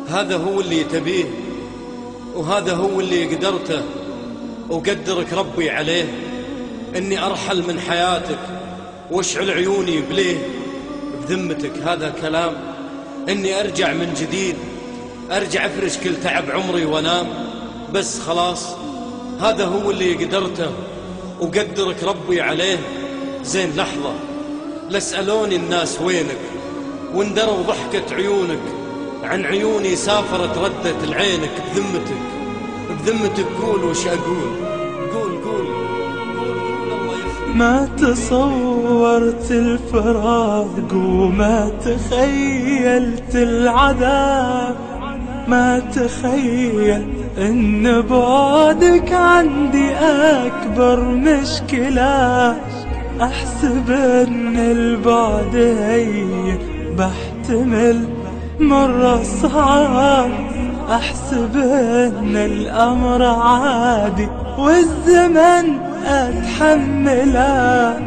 هذا هو اللي تبيه، وهذا هو اللي قدرته وقدرك ربي عليه، إني أرحل من حياتك واشعل عيوني بليه. بذمتك هذا كلام إني أرجع من جديد، أرجع أفرش كل تعب عمري وانام؟ بس خلاص هذا هو اللي قدرته وقدرك ربي عليه. زين لحظة، لسألوني الناس وينك، واندروا ضحكة عيونك، عن عيوني سافرت ردت لعينك. بذمتك قول وش أقول، قول الله يخليك. ما تصورت الفراق وما تخيلت العذاب، ما تخيل إن بعدك عندي أكبر مشكلة. أحسب إن البعد هي بحتمل مرة صعب، أحسب إن الأمر عادي والزمن أتحمله.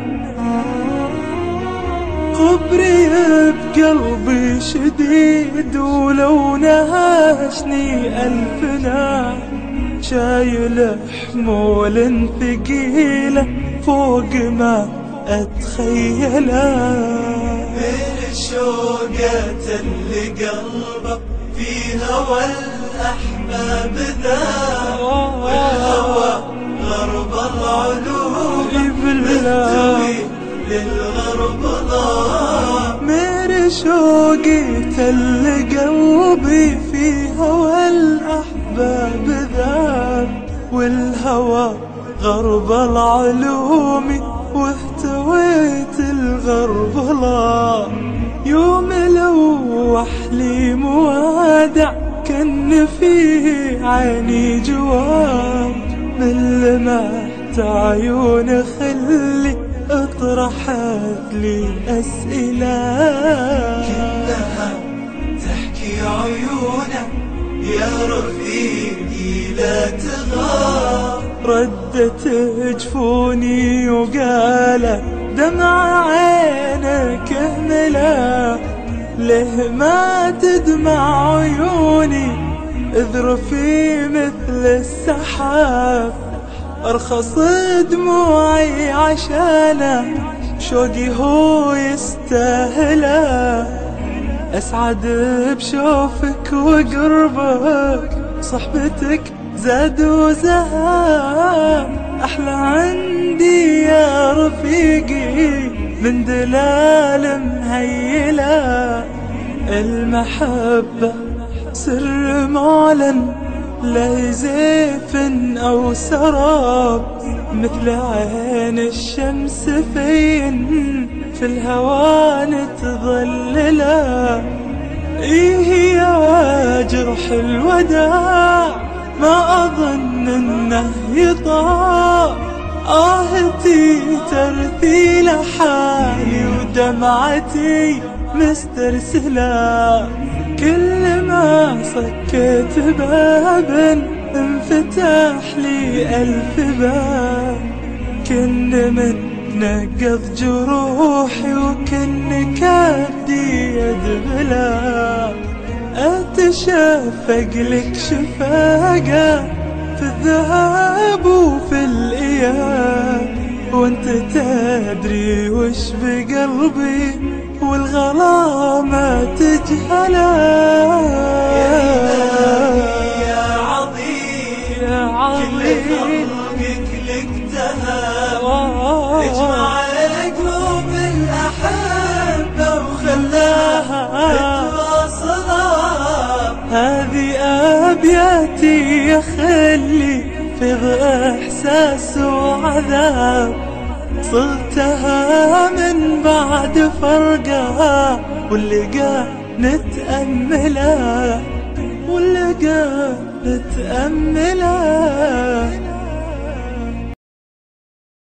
خبري بقلبي شديد ولو نهشني ألفنا، شايل حمول ثقيلة فوق ما أتخيله. من شوقة اللي قلبه في هوى الأحباب ذاب، والهوى غرب العلوم مهتوي للغرب ضاب. من شوقة اللي قلبي في هوى الأحباب ذاب، والهوى غرب العلوم واهتويت الغرب ضاب. يوم لوح لي موادع كان فيه عيني جواب، من لمحت عيون خلي اطرحت لي أسئلة. كلها تحكي عيونك يا رفيقي لا تغار، ردت جفوني وقالت دمع عينك اهمله. ليه ما تدمع عيوني اذرفي مثل السحاب، ارخص دموعي عشانه شوقي هو يستاهله. اسعد بشوفك وقربك، صحبتك زاد وزهاب. احلى عندي يا رفيقي من دلال مهيلة. المحبة سر معلن لا زيف أو سراب، مثل عين الشمس في الهوى نتظللا. إيه يا جرح الوداع ما أظن إنه يطاع، آهتي ترثي لحالي ودمعتي مسترسلة. كل ما صكيت باب انفتح لي ألف باب، كن من نقض جروحي وكن كبدي يدبلا. أتشفق لك شفاقة في الذهب وفي الإياب، وانت تدري وش بقلبي والغلا ما تجهلا. يا عظيم كل خلقك لك تهاب، اجمع قلوب الأحبة وخلاها تتواصل. هذه أبياتي يا خلي فض إحساس وعذاب، صغتها من بعد فرقها واللقى نتأملها، واللقى نتأملها.